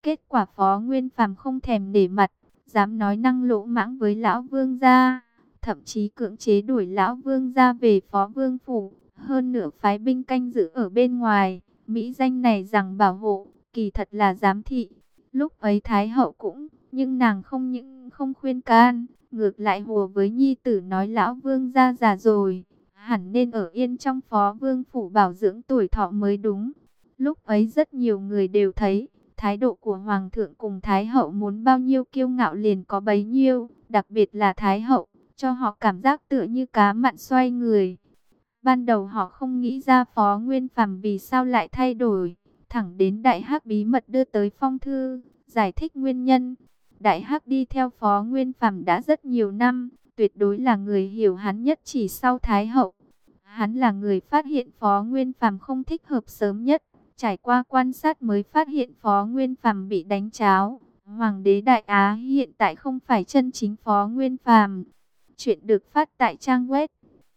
Kết quả Phó Nguyên Phàm không thèm nể mặt, dám nói năng lỗ mãng với lão vương gia, thậm chí cưỡng chế đuổi lão vương gia về Phó Vương phủ, hơn nữa phái binh canh giữ ở bên ngoài, mỹ danh này rằng bảo hộ, kỳ thật là giám thị. Lúc ấy Thái hậu cũng, nhưng nàng không những không khuyên can, ngược lại hùa với nhi tử nói lão vương gia già rồi, hẳn nên ở yên trong Phó Vương phủ bảo dưỡng tuổi thọ mới đúng. Lúc ấy rất nhiều người đều thấy, thái độ của Hoàng thượng cùng Thái hậu muốn bao nhiêu kiêu ngạo liền có bấy nhiêu, đặc biệt là Thái hậu, cho họ cảm giác tựa như cá mặn xoay người. Ban đầu họ không nghĩ ra Phó Nguyên Phàm vì sao lại thay đổi, thẳng đến Đại Hắc bí mật đưa tới phong thư, giải thích nguyên nhân. Đại Hắc đi theo Phó Nguyên Phàm đã rất nhiều năm, tuyệt đối là người hiểu hắn nhất chỉ sau Thái hậu. Hắn là người phát hiện Phó Nguyên Phàm không thích hợp sớm nhất, trải qua quan sát mới phát hiện Phó Nguyên Phàm bị đánh tráo. Hoàng đế Đại Á hiện tại không phải chân chính Phó Nguyên Phàm. Chuyện được phát tại trang web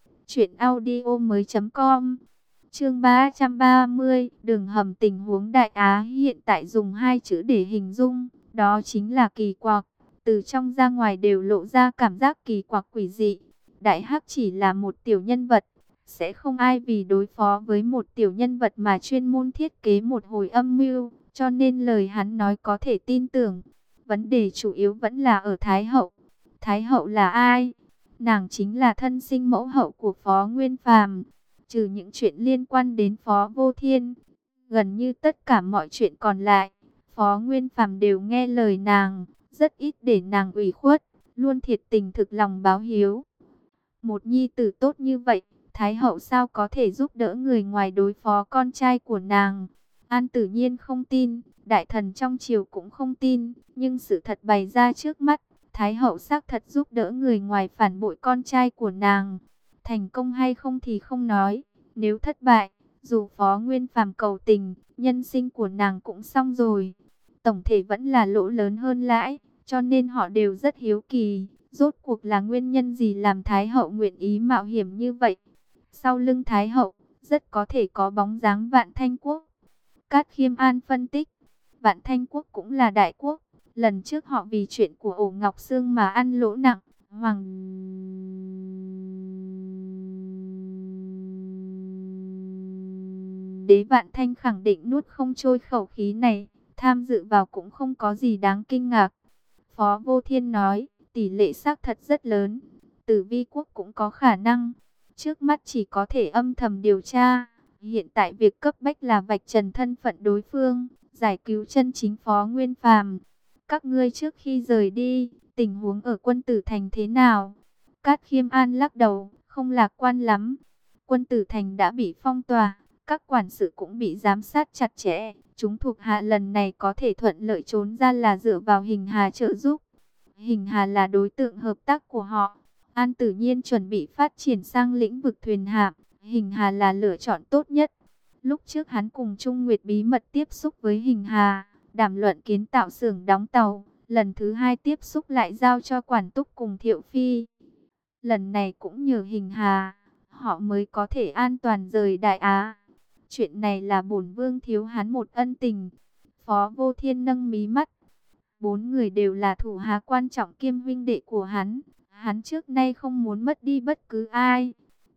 truyệnaudiomoi.com. Chương 330, đường hầm tình huống Đại Á hiện tại dùng hai chữ để hình dung, đó chính là kỳ quặc. Từ trong ra ngoài đều lộ ra cảm giác kỳ quặc quỷ dị. Đại Hắc chỉ là một tiểu nhân vật, sẽ không ai vì đối phó với một tiểu nhân vật mà chuyên môn thiết kế một hồi âm mưu, cho nên lời hắn nói có thể tin tưởng. Vấn đề chủ yếu vẫn là ở Thái hậu. Thái hậu là ai? Nàng chính là thân sinh mẫu hậu của Phó Nguyên Phàm. Trừ những chuyện liên quan đến Phó Vô Thiên, gần như tất cả mọi chuyện còn lại, Phó Nguyên Phàm đều nghe lời nàng, rất ít để nàng ủy khuất, luôn thiệt tình thực lòng báo hiếu. Một nhi tử tốt như vậy, Thái hậu sao có thể giúp đỡ người ngoài đối phó con trai của nàng? An Tử Nhiên không tin, đại thần trong triều cũng không tin, nhưng sự thật bày ra trước mắt, Thái hậu xác thật giúp đỡ người ngoài phản bội con trai của nàng. Thành công hay không thì không nói, nếu thất bại, dù Phó Nguyên Phàm cầu tình, nhân sinh của nàng cũng xong rồi. Tổng thể vẫn là lỗ lớn hơn lãi, cho nên họ đều rất hiếu kỳ, rốt cuộc là nguyên nhân gì làm Thái hậu nguyện ý mạo hiểm như vậy. Sau lưng Thái hậu, rất có thể có bóng dáng Vạn Thanh Quốc. Cát Khiêm An phân tích, Vạn Thanh Quốc cũng là đại quốc. Lần trước họ vì chuyện của ổ Ngọc Sương mà ăn lỗ nặng. Hoàng đế Vạn Thanh khẳng định nuốt không trôi khẩu khí này. Tham dự vào cũng không có gì đáng kinh ngạc. Phó Vô Thiên nói, tỷ lệ xác thật rất lớn. Tử Vi quốc cũng có khả năng. Trước mắt chỉ có thể âm thầm điều tra. Hiện tại việc cấp bách là vạch trần thân phận đối phương, giải cứu chân chính Phó Nguyên Phàm. Các ngươi trước khi rời đi, tình huống ở Quân Tử Thành thế nào? Cát Khiêm An lắc đầu, không lạc quan lắm. Quân Tử Thành đã bị phong tỏa, các quản sự cũng bị giám sát chặt chẽ. Chúng thuộc hạ lần này có thể thuận lợi trốn ra là dựa vào Hình Hà trợ giúp. Hình Hà là đối tượng hợp tác của họ. An Tử Nhiên chuẩn bị phát triển sang lĩnh vực thuyền hạm. Hình Hà là lựa chọn tốt nhất. Lúc trước hắn cùng Trung Nguyệt bí mật tiếp xúc với Hình Hà, đàm luận kiến tạo xưởng đóng tàu. Lần thứ hai tiếp xúc lại giao cho Quản Túc cùng Thiệu Phi. Lần này cũng nhờ Hình Hà, họ mới có thể an toàn rời Đại Á. Chuyện này là bổn vương thiếu hắn một ân tình. Phó Vô Thiên nâng mí mắt. 4 người đều là thủ hạ quan trọng kiêm huynh đệ của hắn. Hắn trước nay không muốn mất đi bất cứ ai.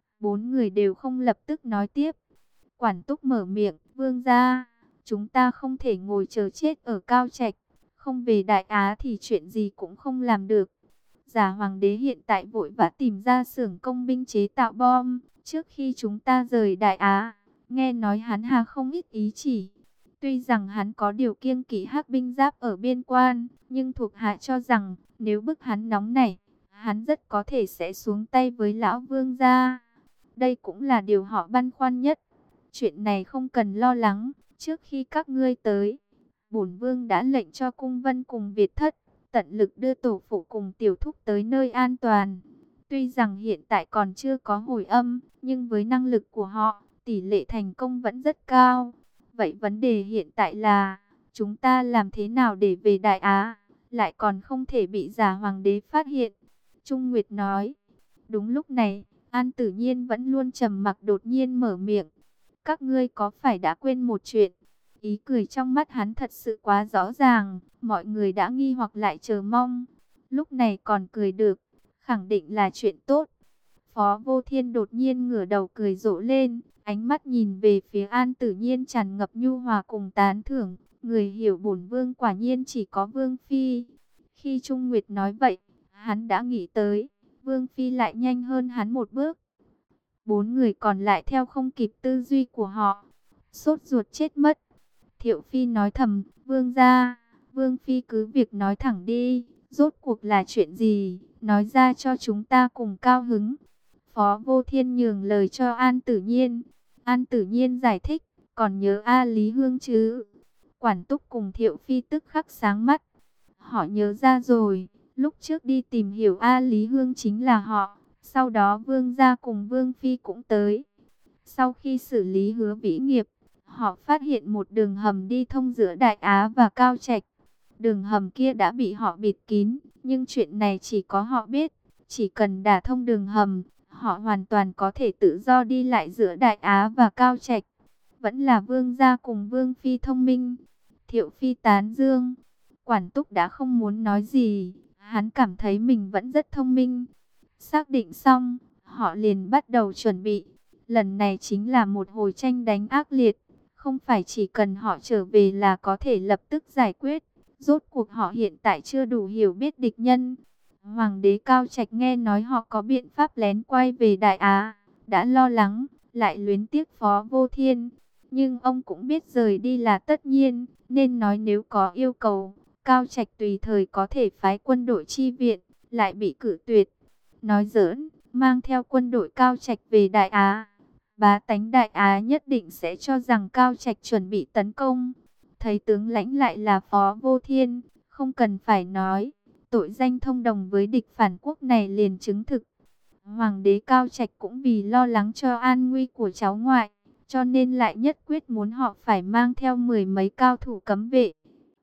4 người đều không lập tức nói tiếp. Quản Túc mở miệng, vương gia, chúng ta không thể ngồi chờ chết ở Cao Trạch. Không về Đại Á thì chuyện gì cũng không làm được. Giả hoàng đế hiện tại vội vã tìm ra xưởng công binh chế tạo bom. Trước khi chúng ta rời Đại Á, nghe nói hắn hà không ít ý chỉ. Tuy rằng hắn có điều kiêng kỵ hắc binh giáp ở biên quan, nhưng thuộc hạ cho rằng nếu bức hắn nóng nảy, hắn rất có thể sẽ xuống tay với lão vương gia. Đây cũng là điều họ băn khoăn nhất. Chuyện này không cần lo lắng, trước khi các ngươi tới, bổn vương đã lệnh cho Cung Vân cùng Việt Thất tận lực đưa tổ phụ cùng tiểu thúc tới nơi an toàn. Tuy rằng hiện tại còn chưa có hồi âm, nhưng với năng lực của họ, tỷ lệ thành công vẫn rất cao. Vậy vấn đề hiện tại là, chúng ta làm thế nào để về Đại Á, lại còn không thể bị giả hoàng đế phát hiện? Trung Nguyệt nói. Đúng lúc này, An Tử Nhiên vẫn luôn trầm mặc đột nhiên mở miệng. Các ngươi có phải đã quên một chuyện? Ý cười trong mắt hắn thật sự quá rõ ràng, mọi người đã nghi hoặc lại chờ mong. Lúc này còn cười được, khẳng định là chuyện tốt. Phó Vô Thiên đột nhiên ngửa đầu cười rộ lên, ánh mắt nhìn về phía An Tử Nhiên tràn ngập nhu hòa cùng tán thưởng. Người hiểu bổn vương quả nhiên chỉ có Vương Phi. Khi Trung Nguyệt nói vậy, hắn đã nghĩ tới, Vương Phi lại nhanh hơn hắn một bước. Bốn người còn lại theo không kịp tư duy của họ, sốt ruột chết mất. Thiệu Phi nói thầm, Vương gia, Vương Phi cứ việc nói thẳng đi, rốt cuộc là chuyện gì, nói ra cho chúng ta cùng cao hứng. Phó Vô Thiên nhường lời cho An Tử Nhiên. An Tử Nhiên giải thích, còn nhớ A Lý Hương chứ? Quản Túc cùng Thiệu Phi tức khắc sáng mắt. Họ nhớ ra rồi, lúc trước đi tìm hiểu A Lý Hương chính là họ. Sau đó Vương gia cùng Vương Phi cũng tới. Sau khi xử lý Hứa Vĩ Nghiệp, họ phát hiện một đường hầm đi thông giữa Đại Á và Cao Trạch. Đường hầm kia đã bị họ bịt kín, nhưng chuyện này chỉ có họ biết. Chỉ cần đả thông đường hầm, họ hoàn toàn có thể tự do đi lại giữa Đại Á và Cao Trạch. Vẫn là Vương gia cùng Vương Phi thông minh. Thiệu Phi tán dương. Quản Túc đã không muốn nói gì, hắn cảm thấy mình vẫn rất thông minh. Xác định xong, họ liền bắt đầu chuẩn bị. Lần này chính là một hồi tranh đánh ác liệt. Không phải chỉ cần họ trở về là có thể lập tức giải quyết. Rốt cuộc họ hiện tại chưa đủ hiểu biết địch nhân. Hoàng đế Cao Trạch nghe nói họ có biện pháp lén quay về Đại Á, đã lo lắng, lại luyến tiếc Phó Vô Thiên. Nhưng ông cũng biết rời đi là tất nhiên, nên nói nếu có yêu cầu, Cao Trạch tùy thời có thể phái quân đội chi viện, lại bị cự tuyệt. Nói giỡn, mang theo quân đội Cao Trạch về Đại Á, bá tánh Đại Á nhất định sẽ cho rằng Cao Trạch chuẩn bị tấn công. Thấy tướng lãnh lại là Phó Vô Thiên, không cần phải nói, tội danh thông đồng với địch phản quốc này liền chứng thực. Hoàng đế Cao Trạch cũng vì lo lắng cho an nguy của cháu ngoại, cho nên lại nhất quyết muốn họ phải mang theo mười mấy cao thủ cấm vệ.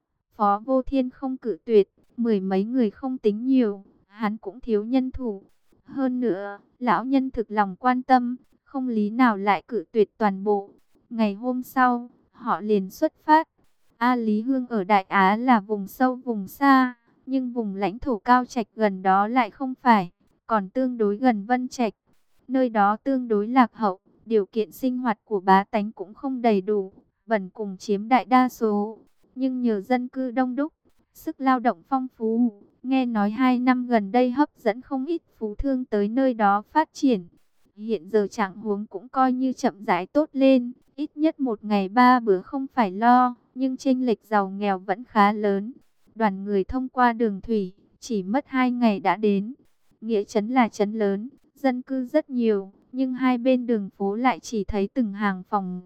Phó Vô Thiên không cự tuyệt, mười mấy người không tính nhiều, hắn cũng thiếu nhân thủ. Hơn nữa, lão nhân thực lòng quan tâm, không lý nào lại cự tuyệt toàn bộ. Ngày hôm sau, họ liền xuất phát. A Lý Hương ở Đại Á là vùng sâu vùng xa, nhưng vùng lãnh thổ Cao Trạch gần đó lại không phải, còn tương đối gần Vân Trạch. Nơi đó tương đối lạc hậu, điều kiện sinh hoạt của bá tánh cũng không đầy đủ, bần cùng chiếm đại đa số. Nhưng nhờ dân cư đông đúc, sức lao động phong phú, nghe nói 2 năm gần đây hấp dẫn không ít phú thương tới nơi đó phát triển. Hiện giờ trạng huống cũng coi như chậm rãi tốt lên, ít nhất một ngày 3 bữa không phải lo, nhưng chênh lệch giàu nghèo vẫn khá lớn. Đoàn người thông qua đường thủy, chỉ mất 2 ngày đã đến. Nghĩa trấn là trấn lớn, dân cư rất nhiều, nhưng hai bên đường phố lại chỉ thấy từng hàng phòng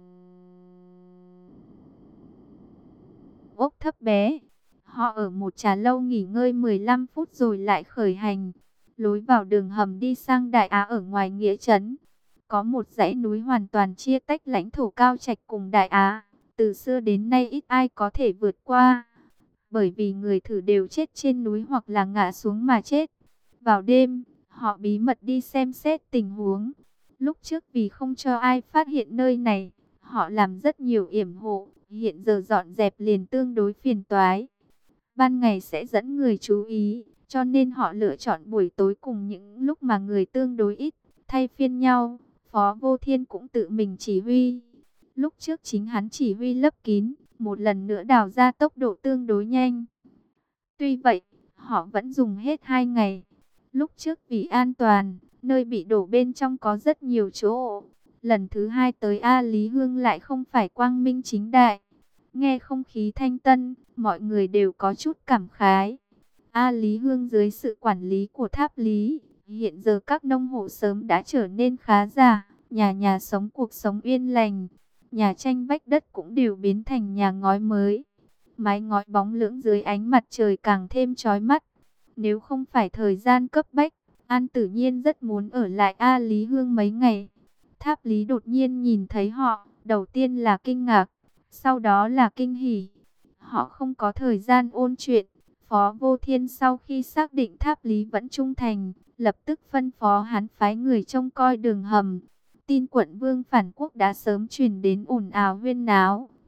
ốc thấp bé. Họ ở một trà lâu nghỉ ngơi 15 phút rồi lại khởi hành. Lối vào đường hầm đi sang Đại Á ở ngoài nghĩa trấn. Có một dãy núi hoàn toàn chia tách lãnh thổ Cao Trạch cùng Đại Á. Từ xưa đến nay ít ai có thể vượt qua. Bởi vì người thử đều chết trên núi hoặc là ngã xuống mà chết. Vào đêm, họ bí mật đi xem xét tình huống. Lúc trước vì không cho ai phát hiện nơi này, họ làm rất nhiều yểm hộ. Hiện giờ dọn dẹp liền tương đối phiền toái. Ban ngày sẽ dẫn người chú ý, cho nên họ lựa chọn buổi tối cùng những lúc mà người tương đối ít, thay phiên nhau. Phó Vô Thiên cũng tự mình chỉ huy. Lúc trước chính hắn chỉ huy lấp kín, một lần nữa đào ra tốc độ tương đối nhanh. Tuy vậy, họ vẫn dùng hết 2 ngày. Lúc trước vì an toàn, nơi bị đổ bên trong có rất nhiều chỗ. Lần thứ 2 tới A Lý Hương lại không phải quang minh chính đại. Nghe không khí thanh tân, mọi người đều có chút cảm khái. A Lý Hương dưới sự quản lý của Tháp Lý, hiện giờ các nông hộ sớm đã trở nên khá giả, nhà nhà sống cuộc sống yên lành. Nhà tranh vách đất cũng đều biến thành nhà ngói mới. Mái ngói bóng lưỡng dưới ánh mặt trời càng thêm chói mắt. Nếu không phải thời gian cấp bách, An Tử Nhiên rất muốn ở lại A Lý Hương mấy ngày. Tháp Lý đột nhiên nhìn thấy họ, đầu tiên là kinh ngạc, sau đó là kinh hỉ. Họ không có thời gian ôn chuyện. Phó Vô Thiên sau khi xác định Tháp Lý vẫn trung thành, lập tức phân phó hắn phái người trông coi đường hầm. Tin quận vương phản quốc đã sớm truyền đến ồn ào huyên náo.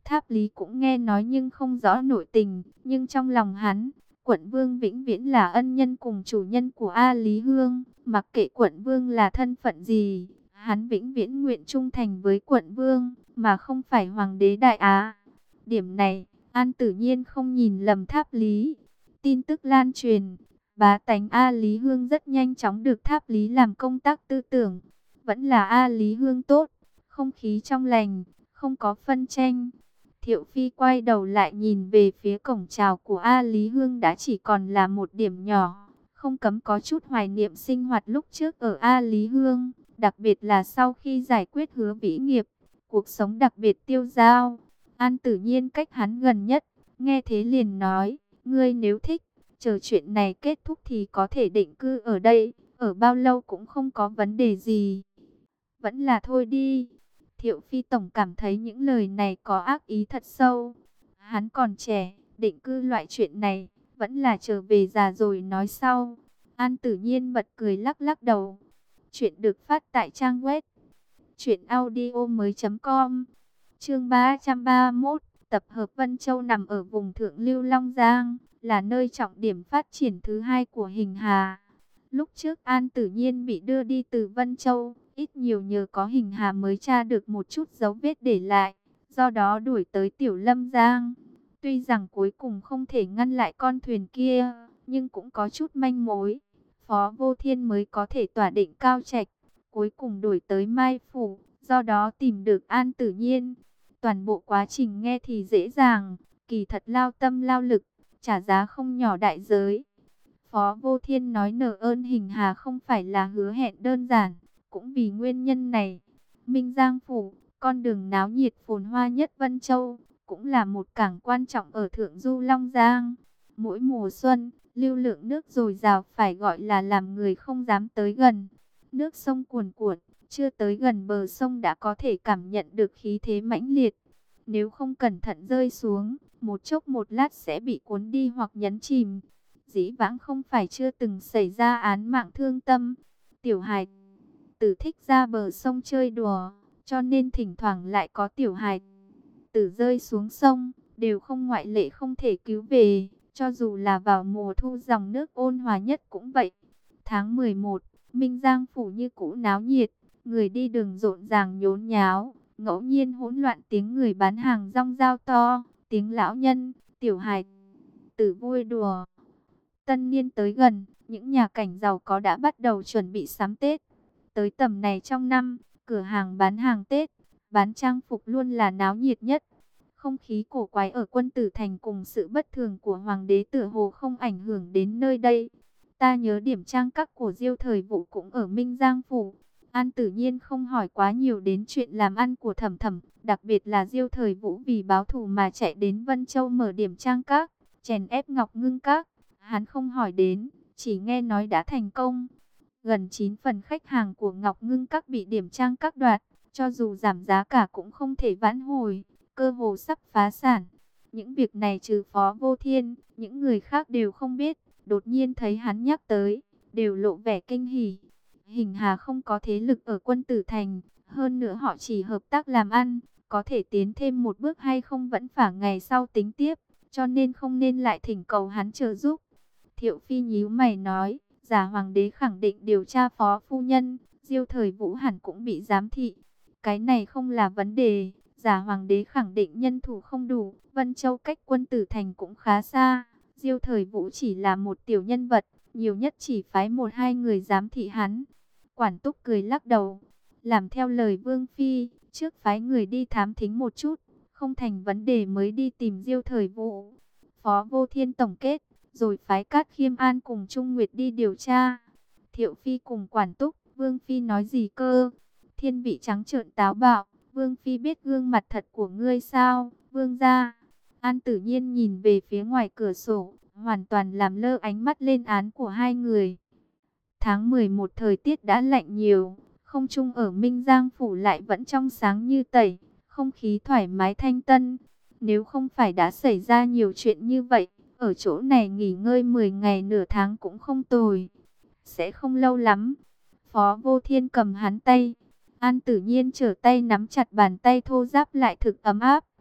Tháp Lý cũng nghe nói nhưng không rõ nội tình, nhưng trong lòng hắn, quận vương vĩnh viễn là ân nhân cùng chủ nhân của A Lý Hương, mặc kệ quận vương là thân phận gì, hắn vĩnh viễn nguyện trung thành với quận vương, mà không phải hoàng đế Đại Á. Điểm này, An Tử Nhiên không nhìn lầm Tháp Lý. Tin tức lan truyền, bá tánh A Lý Hương rất nhanh chóng được Tháp Lý làm công tác tư tưởng. Vẫn là A Lý Hương tốt, không khí trong lành, không có phân tranh. Thiệu Phi quay đầu lại nhìn về phía cổng chào của A Lý Hương đã chỉ còn là một điểm nhỏ. Không cấm có chút hoài niệm sinh hoạt lúc trước ở A Lý Hương, đặc biệt là sau khi giải quyết Hứa Vĩ Nghiệp, cuộc sống đặc biệt tiêu dao. An Tử Nhiên cách hắn gần nhất, nghe thế liền nói, ngươi nếu thích, chờ chuyện này kết thúc thì có thể định cư ở đây, ở bao lâu cũng không có vấn đề gì. Vẫn là thôi đi. Thiệu Phi Tổng cảm thấy những lời này có ác ý thật sâu. Hắn còn trẻ, định cư loại chuyện này, vẫn là trở về già rồi nói sau. An Tử Nhiên bật cười lắc lắc đầu. Chuyện được phát tại trang web truyệnaudiomoi.com. Chương 331, tập hợp Vân Châu nằm ở vùng Thượng Lưu Long Giang, là nơi trọng điểm phát triển thứ hai của Hình Hà. Lúc trước An Tử Nhiên bị đưa đi từ Vân Châu, ít nhiều nhờ có Hình Hà mới tra được một chút dấu vết để lại, do đó đuổi tới Tiểu Lâm Giang. Tuy rằng cuối cùng không thể ngăn lại con thuyền kia, nhưng cũng có chút manh mối. Phó Vô Thiên mới có thể tỏa định Cao Trạch, cuối cùng đuổi tới Mai Phủ, do đó tìm được An Tử Nhiên. Toàn bộ quá trình nghe thì dễ dàng, kỳ thật lao tâm lao lực, trả giá không nhỏ đại giới. Phó Vô Thiên nói nợ ơn Hình Hà không phải là hứa hẹn đơn giản, cũng vì nguyên nhân này. Minh Giang Phủ, con đường náo nhiệt phồn hoa nhất Vân Châu, cũng là một cảng quan trọng ở Thượng Du Long Giang. Mỗi mùa xuân, lưu lượng nước dồi dào phải gọi là làm người không dám tới gần. Nước sông cuồn cuộn, chưa tới gần bờ sông đã có thể cảm nhận được khí thế mãnh liệt. Nếu không cẩn thận rơi xuống, một chốc một lát sẽ bị cuốn đi hoặc nhấn chìm. Dĩ vãng không phải chưa từng xảy ra án mạng thương tâm. Tiểu hài tử thích ra bờ sông chơi đùa, cho nên thỉnh thoảng lại có tiểu hài tử rơi xuống sông, đều không ngoại lệ không thể cứu về, cho dù là vào mùa thu dòng nước ôn hòa nhất cũng vậy. Tháng 11, Minh Giang Phủ như cũ náo nhiệt, người đi đường rộn ràng nhốn nháo, ngẫu nhiên hỗn loạn tiếng người bán hàng rong rao to, tiếng lão nhân, tiểu hài tử vui đùa. Tân niên tới gần, những nhà cảnh giàu có đã bắt đầu chuẩn bị sắm Tết. Tới tầm này trong năm, cửa hàng bán hàng Tết, bán trang phục luôn là náo nhiệt nhất. Không khí cổ quái ở Quân Tử Thành cùng sự bất thường của hoàng đế tựa hồ không ảnh hưởng đến nơi đây. Ta nhớ điểm trang các của Diêu Thời Vũ cũng ở Minh Giang Phủ. An Tử Nhiên không hỏi quá nhiều đến chuyện làm ăn của Thẩm Thẩm, đặc biệt là Diêu Thời Vũ vì báo thù mà chạy đến Vân Châu mở điểm trang các, chèn ép Ngọc Ngưng Các. Hắn không hỏi đến, chỉ nghe nói đã thành công. Gần 9 phần khách hàng của Ngọc Ngưng Các bị điểm trang các đoạt, cho dù giảm giá cả cũng không thể vãn hồi, cơ hồ sắp phá sản. Những việc này trừ Phó Vô Thiên, những người khác đều không biết, đột nhiên thấy hắn nhắc tới, đều lộ vẻ kinh hỉ. Hình Hà không có thế lực ở Quân Tử Thành, hơn nữa họ chỉ hợp tác làm ăn, có thể tiến thêm một bước hay không vẫn phải ngày sau tính tiếp, cho nên không nên lại thỉnh cầu hắn trợ giúp. Thiệu Phi nhíu mày nói, giả hoàng đế khẳng định điều tra Phó phu nhân, Diêu Thời Vũ hẳn cũng bị giám thị. Cái này không là vấn đề, giả hoàng đế khẳng định nhân thủ không đủ, Vân Châu cách Quân Tử Thành cũng khá xa. Diêu Thời Vũ chỉ là một tiểu nhân vật, nhiều nhất chỉ phái 1-2 người giám thị hắn. Quản Túc cười lắc đầu, làm theo lời Vương Phi, trước phái người đi thám thính một chút, không thành vấn đề mới đi tìm Diêu Thời Vũ. Phó Vô Thiên tổng kết, rồi phái Cát Khiêm An cùng Trung Nguyệt đi điều tra. Thiệu Phi cùng Quản Túc, Vương Phi nói gì cơ? Thiên Vị trắng trợn táo bạo, Vương Phi biết gương mặt thật của ngươi sao, Vương gia? An Tử Nhiên nhìn về phía ngoài cửa sổ, hoàn toàn làm lơ ánh mắt lên án của hai người. Tháng 11 thời tiết đã lạnh nhiều, không trung ở Minh Giang Phủ lại vẫn trong sáng như tẩy, không khí thoải mái thanh tân. Nếu không phải đã xảy ra nhiều chuyện như vậy, ở chỗ này nghỉ ngơi 10 ngày nửa tháng cũng không tồi. Sẽ không lâu lắm. Phó Vô Thiên cầm hắn tay. An Tử Nhiên trở tay nắm chặt bàn tay thô ráp lại thực ấm áp.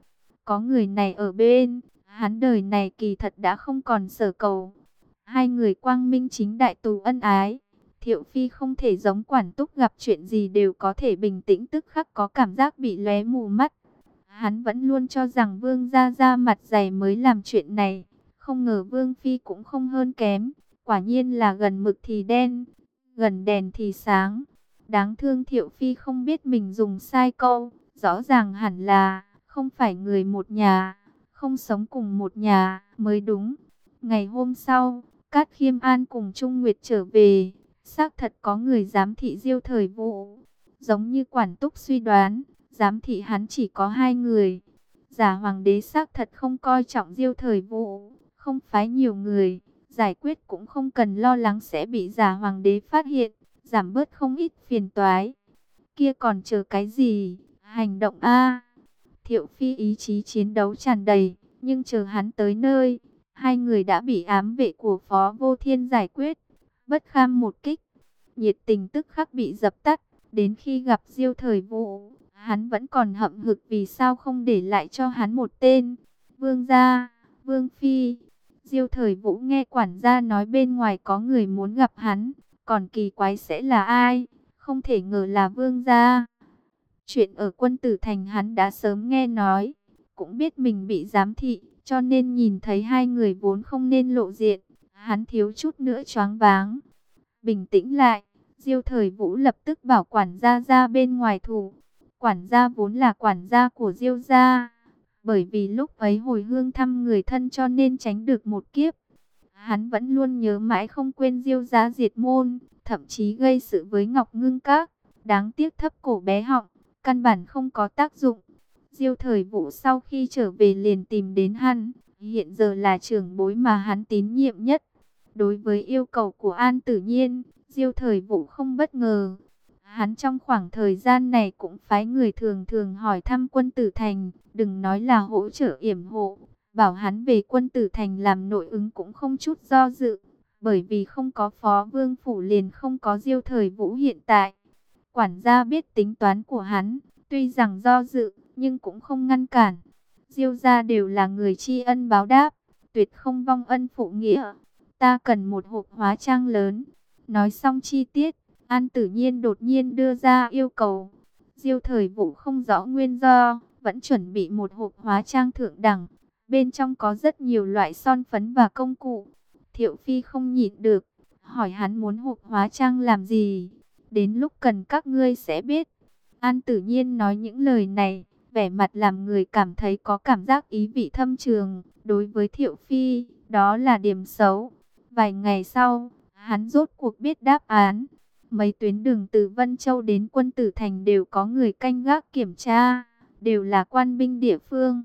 Có người này ở bên, hắn đời này kỳ thật đã không còn sở cầu. Hai người quang minh chính đại tù ân ái. Thiệu Phi không thể giống Quản Túc gặp chuyện gì đều có thể bình tĩnh tức khắc có cảm giác bị lóe mù mắt. Hắn vẫn luôn cho rằng Vương gia ra mặt dày mới làm chuyện này. Không ngờ Vương Phi cũng không hơn kém. Quả nhiên là gần mực thì đen, gần đèn thì sáng. Đáng thương Thiệu Phi không biết mình dùng sai câu. Rõ ràng hẳn là không phải người một nhà, không sống cùng một nhà mới đúng. Ngày hôm sau, Cát Khiêm An cùng Trung Nguyệt trở về. Xác thật có người giám thị Diêu Thời Vũ. Giống như Quản Túc suy đoán, giám thị hắn chỉ có 2 người. Giả hoàng đế xác thật không coi trọng Diêu Thời Vũ, không phái nhiều người. Giải quyết cũng không cần lo lắng sẽ bị giả hoàng đế phát hiện, giảm bớt không ít phiền toái. Kia còn chờ cái gì? Hành động a! Thiệu Phi ý chí chiến đấu tràn đầy, nhưng chờ hắn tới nơi, 2 người đã bị ám vệ của Phó Vô Thiên giải quyết. Bất kham một kích, nhiệt tình tức khắc bị dập tắt. Đến khi gặp Diêu Thời Vũ, hắn vẫn còn hậm hực vì sao không để lại cho hắn một tên. Vương gia, Vương Phi. Diêu Thời Vũ nghe quản gia nói bên ngoài có người muốn gặp hắn, còn kỳ quái sẽ là ai, không thể ngờ là Vương gia. Chuyện ở Quân Tử Thành hắn đã sớm nghe nói, cũng biết mình bị giám thị, cho nên nhìn thấy 2 người vốn không nên lộ diện, hắn thiếu chút nữa choáng váng. Bình tĩnh lại, Diêu Thời Vũ lập tức bảo quản gia ra bên ngoài thủ. Quản gia vốn là quản gia của Diêu gia, bởi vì lúc ấy hồi hương thăm người thân cho nên tránh được một kiếp. Hắn vẫn luôn nhớ mãi không quên Diêu gia diệt môn, thậm chí gây sự với Ngọc Ngưng Các. Đáng tiếc thấp cổ bé họng, căn bản không có tác dụng. Diêu Thời Vũ sau khi trở về liền tìm đến hắn, hiện giờ là trưởng bối mà hắn tín nhiệm nhất. Đối với yêu cầu của An Tử Nhiên, Diêu Thời Vũ không bất ngờ. Hắn trong khoảng thời gian này cũng phái người thường thường hỏi thăm Quân Tử Thành, đừng nói là hỗ trợ yểm hộ, bảo hắn về Quân Tử Thành làm nội ứng cũng không chút do dự, bởi vì không có Phó Vương phủ liền không có Diêu Thời Vũ hiện tại. Quản gia biết tính toán của hắn, tuy rằng do dự, nhưng cũng không ngăn cản. Diêu gia đều là người tri ân báo đáp, tuyệt không vong ân phụ nghĩa. Ta cần một hộp hóa trang lớn. Nói xong chi tiết, An Tử Nhiên đột nhiên đưa ra yêu cầu. Diêu Thời Vũ không rõ nguyên do, vẫn chuẩn bị một hộp hóa trang thượng đẳng. Bên trong có rất nhiều loại son phấn và công cụ. Thiệu Phi không nhịn được, hỏi hắn muốn hộp hóa trang làm gì. Đến lúc cần các ngươi sẽ biết. An Tử Nhiên nói những lời này, vẻ mặt làm người cảm thấy có cảm giác ý vị thâm trường. Đối với Thiệu Phi, đó là điểm xấu. Vài ngày sau, hắn rốt cuộc biết đáp án. Mấy tuyến đường từ Vân Châu đến Quân Tử Thành đều có người canh gác kiểm tra, đều là quan binh địa phương.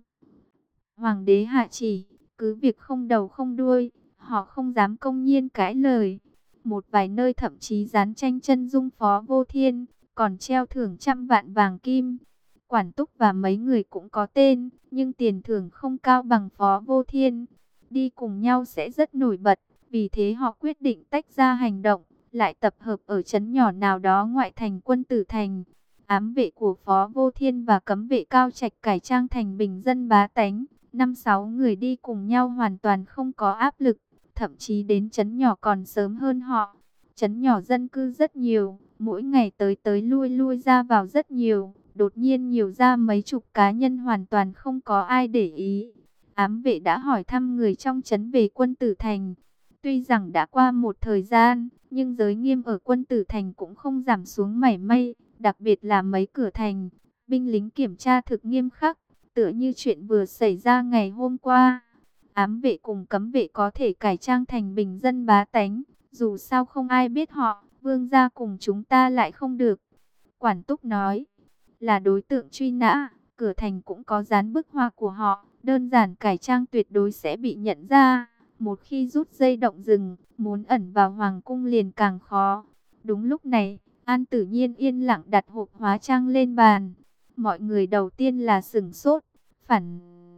Hoàng đế hạ chỉ, cứ việc không đầu không đuôi, họ không dám công nhiên cãi lời. Một vài nơi thậm chí dán tranh chân dung Phó Vô Thiên, còn treo thưởng 100 vạn vàng kim. Quản Túc và mấy người cũng có tên, nhưng tiền thưởng không cao bằng Phó Vô Thiên. Đi cùng nhau sẽ rất nổi bật, vì thế họ quyết định tách ra hành động, lại tập hợp ở trấn nhỏ nào đó ngoại thành Quân Tử Thành. Ám vệ của Phó Vô Thiên và cấm vệ Cao Trạch cải trang thành bình dân bá tánh, 5-6 người đi cùng nhau hoàn toàn không có áp lực, thậm chí đến trấn nhỏ còn sớm hơn họ. Trấn nhỏ dân cư rất nhiều, mỗi ngày tới tới lui lui ra vào rất nhiều, đột nhiên nhiều ra mấy chục cá nhân hoàn toàn không có ai để ý. Ám vệ đã hỏi thăm người trong trấn về Quân Tử Thành. Tuy rằng đã qua một thời gian, nhưng giới nghiêm ở Quân Tử Thành cũng không giảm xuống mảy may, đặc biệt là mấy cửa thành, binh lính kiểm tra thực nghiêm khắc, tựa như chuyện vừa xảy ra ngày hôm qua. Ám vệ cùng cấm vệ có thể cải trang thành bình dân bá tánh, dù sao không ai biết họ, Vương gia cùng chúng ta lại không được. Quản Túc nói, là đối tượng truy nã, cửa thành cũng có dán bức hoa của họ, đơn giản cải trang tuyệt đối sẽ bị nhận ra. Một khi rút dây động rừng, muốn ẩn vào hoàng cung liền càng khó. Đúng lúc này, An Tử Nhiên yên lặng đặt hộp hóa trang lên bàn. Mọi người đầu tiên là sửng sốt, phản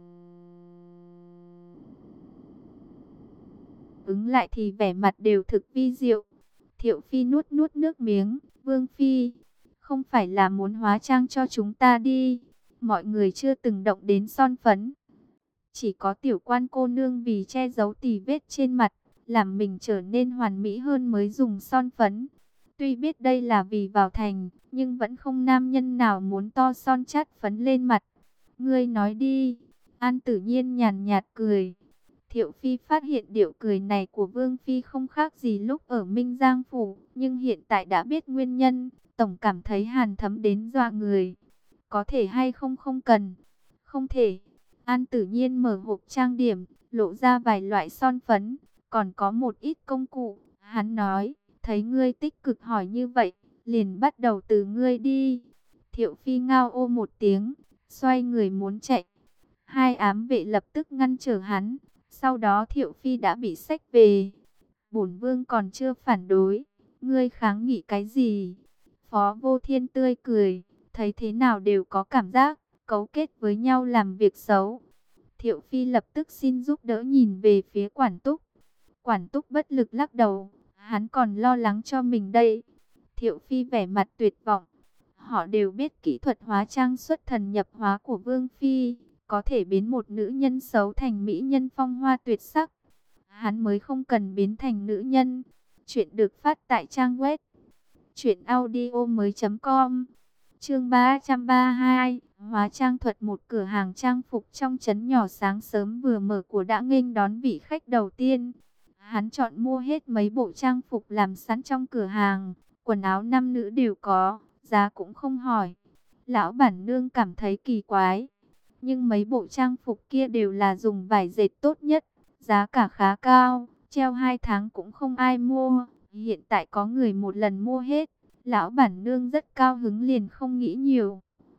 ứng lại thì vẻ mặt đều thực vi diệu. Thiệu Phi nuốt nuốt nước miếng, Vương Phi, không phải là muốn hóa trang cho chúng ta đi. mọi người chưa từng động đến son phấn. Chỉ có tiểu quan cô nương vì che giấu tì vết trên mặt, làm mình trở nên hoàn mỹ hơn mới dùng son phấn. Tuy biết đây là vì vào thành, nhưng vẫn không nam nhân nào muốn to son chát phấn lên mặt. Ngươi nói đi. An Tử Nhiên nhàn nhạt cười. Thiệu Phi phát hiện điệu cười này của Vương Phi không khác gì lúc ở Minh Giang Phủ, nhưng hiện tại đã biết nguyên nhân, tổng cảm thấy hàn thấm đến dọa người. Có thể hay không không cần. Không thể. An Tử Nhiên mở hộp trang điểm, lộ ra vài loại son phấn, còn có một ít công cụ. Hắn nói, thấy ngươi tích cực hỏi như vậy, liền bắt đầu từ ngươi đi. Thiệu Phi ngao ô một tiếng, xoay người muốn chạy. Hai ám vệ lập tức ngăn trở hắn. Sau đó Thiệu Phi đã bị xách về. Bổn vương còn chưa phản đối. Ngươi kháng nghị cái gì? Phó Vô Thiên tươi cười. Thấy thế nào đều có cảm giác cấu kết với nhau làm việc xấu. Thiệu Phi lập tức xin giúp đỡ nhìn về phía Quản Túc. Quản Túc bất lực lắc đầu. Hắn còn lo lắng cho mình đây. Thiệu Phi vẻ mặt tuyệt vọng. Họ đều biết kỹ thuật hóa trang xuất thần nhập hóa của Vương Phi, có thể biến một nữ nhân xấu thành mỹ nhân phong hoa tuyệt sắc. Hắn mới không cần biến thành nữ nhân. Chuyện được phát tại trang web truyệnaudiomoi.com. Chương 332, hóa trang thuật. Một cửa hàng trang phục trong trấn nhỏ sáng sớm vừa mở của đã nghênh đón vị khách đầu tiên. Hắn chọn mua hết mấy bộ trang phục làm sẵn trong cửa hàng, quần áo nam nữ đều có, giá cũng không hỏi. Lão bản nương cảm thấy kỳ quái, nhưng mấy bộ trang phục kia đều là dùng vải dệt tốt nhất, giá cả khá cao, treo 2 tháng cũng không ai mua. Hiện tại có người một lần mua hết, lão bản nương rất cao hứng liền không nghĩ nhiều.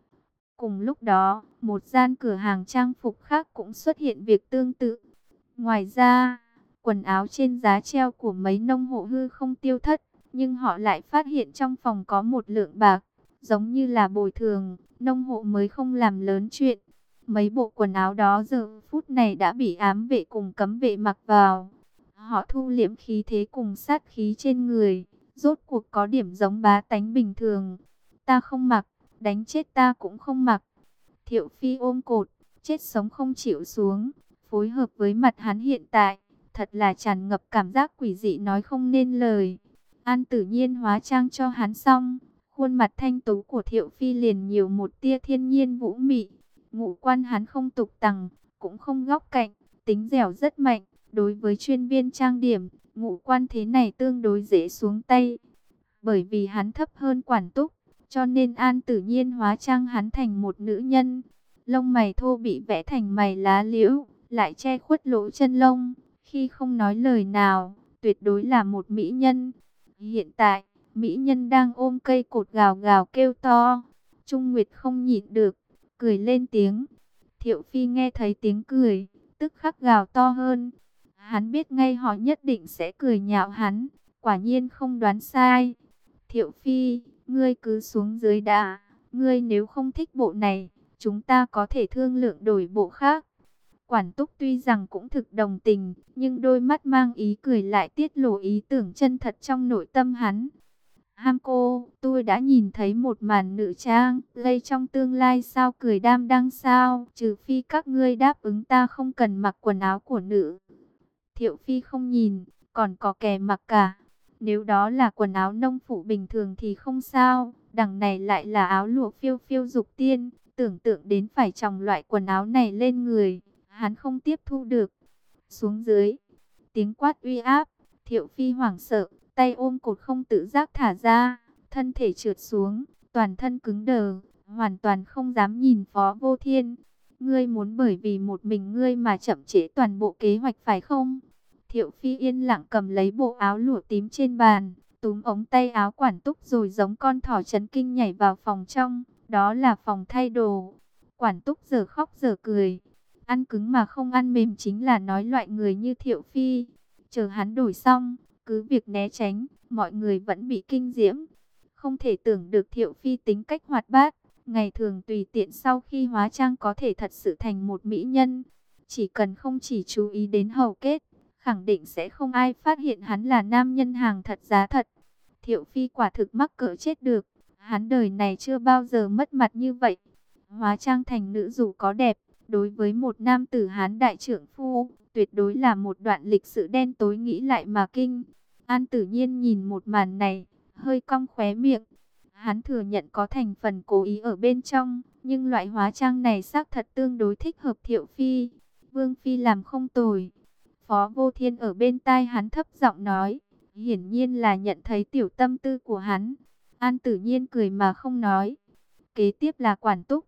Cùng lúc đó, một gian cửa hàng trang phục khác cũng xuất hiện việc tương tự. Ngoài ra, quần áo trên giá treo của mấy nông hộ hư không tiêu thất, nhưng họ lại phát hiện trong phòng có một lượng bạc, giống như là bồi thường, nông hộ mới không làm lớn chuyện. Mấy bộ quần áo đó giờ phút này đã bị ám vệ cùng cấm vệ mặc vào. Họ thu liễm khí thế cùng sát khí trên người, rốt cuộc có điểm giống bá tánh bình thường. Ta không mặc, đánh chết ta cũng không mặc. Thiệu Phi ôm cột, chết sống không chịu xuống, phối hợp với mặt hắn hiện tại, thật là tràn ngập cảm giác quỷ dị nói không nên lời. An Tử Nhiên hóa trang cho hắn xong, khuôn mặt thanh tú của Thiệu Phi liền nhiều một tia thiên nhiên vũ mị. Ngũ quan hắn không tục tằng, cũng không góc cạnh, tính dẻo rất mạnh. Đối với chuyên viên trang điểm, ngũ quan thế này tương đối dễ xuống tay. Bởi vì hắn thấp hơn Quản Túc, cho nên An Tử Nhiên hóa trang hắn thành một nữ nhân. Lông mày thô bị vẽ thành mày lá liễu, lại che khuất lỗ chân lông. Khi không nói lời nào, tuyệt đối là một mỹ nhân. Hiện tại, mỹ nhân đang ôm cây cột gào gào kêu to. Trung Nguyệt không nhịn được, cười lên tiếng. Thiệu Phi nghe thấy tiếng cười, tức khắc gào to hơn. Hắn biết ngay họ nhất định sẽ cười nhạo hắn, quả nhiên không đoán sai. Thiệu Phi, ngươi cứ xuống dưới đã, ngươi nếu không thích bộ này, chúng ta có thể thương lượng đổi bộ khác. Quản Túc tuy rằng cũng thực đồng tình, nhưng đôi mắt mang ý cười lại tiết lộ ý tưởng chân thật trong nội tâm hắn. Ham cô, tôi đã nhìn thấy một màn nữ trang, lây trong tương lai sao cười đam đăng sao, trừ phi các ngươi đáp ứng ta không cần mặc quần áo của nữ. Thiệu Phi không nhìn, còn có kẻ mặc cả. Nếu đó là quần áo nông phụ bình thường thì không sao, đằng này lại là áo lụa phiêu phiêu dục tiên, tưởng tượng đến phải chồng loại quần áo này lên người, hắn không tiếp thu được. Xuống dưới, tiếng quát uy áp, Thiệu Phi hoảng sợ, tay ôm cột không tự giác thả ra, thân thể trượt xuống, toàn thân cứng đờ, hoàn toàn không dám nhìn Phó Vô Thiên. Ngươi muốn bởi vì một mình ngươi mà chậm trễ toàn bộ kế hoạch phải không? Thiệu Phi yên lặng cầm lấy bộ áo lụa tím trên bàn, túm ống tay áo Quản Túc rồi giống con thỏ chấn kinh nhảy vào phòng trong, đó là phòng thay đồ. Quản Túc giờ khóc giờ cười, ăn cứng mà không ăn mềm chính là nói loại người như Thiệu Phi. Chờ hắn đổi xong, cứ việc né tránh, mọi người vẫn bị kinh diễm. Không thể tưởng được Thiệu Phi tính cách hoạt bát, ngày thường tùy tiện sau khi hóa trang có thể thật sự thành một mỹ nhân. Chỉ cần không chỉ chú ý đến hầu kết, khẳng định sẽ không ai phát hiện hắn là nam nhân hàng thật giá thật. Thiệu Phi quả thực mắc cỡ chết được, hắn đời này chưa bao giờ mất mặt như vậy. Hóa trang thành nữ dù có đẹp, đối với một nam tử Hán đại trượng phu, tuyệt đối là một đoạn lịch sử đen tối, nghĩ lại mà kinh. An Tử Nhiên nhìn một màn này, hơi cong khóe miệng. Hắn thừa nhận có thành phần cố ý ở bên trong, nhưng loại hóa trang này xác thật tương đối thích hợp Thiệu Phi. Vương Phi làm không tồi. Phó Vô Thiên ở bên tai hắn thấp giọng nói, hiển nhiên là nhận thấy tiểu tâm tư của hắn. An Tử Nhiên cười mà không nói. Kế tiếp là Quản Túc.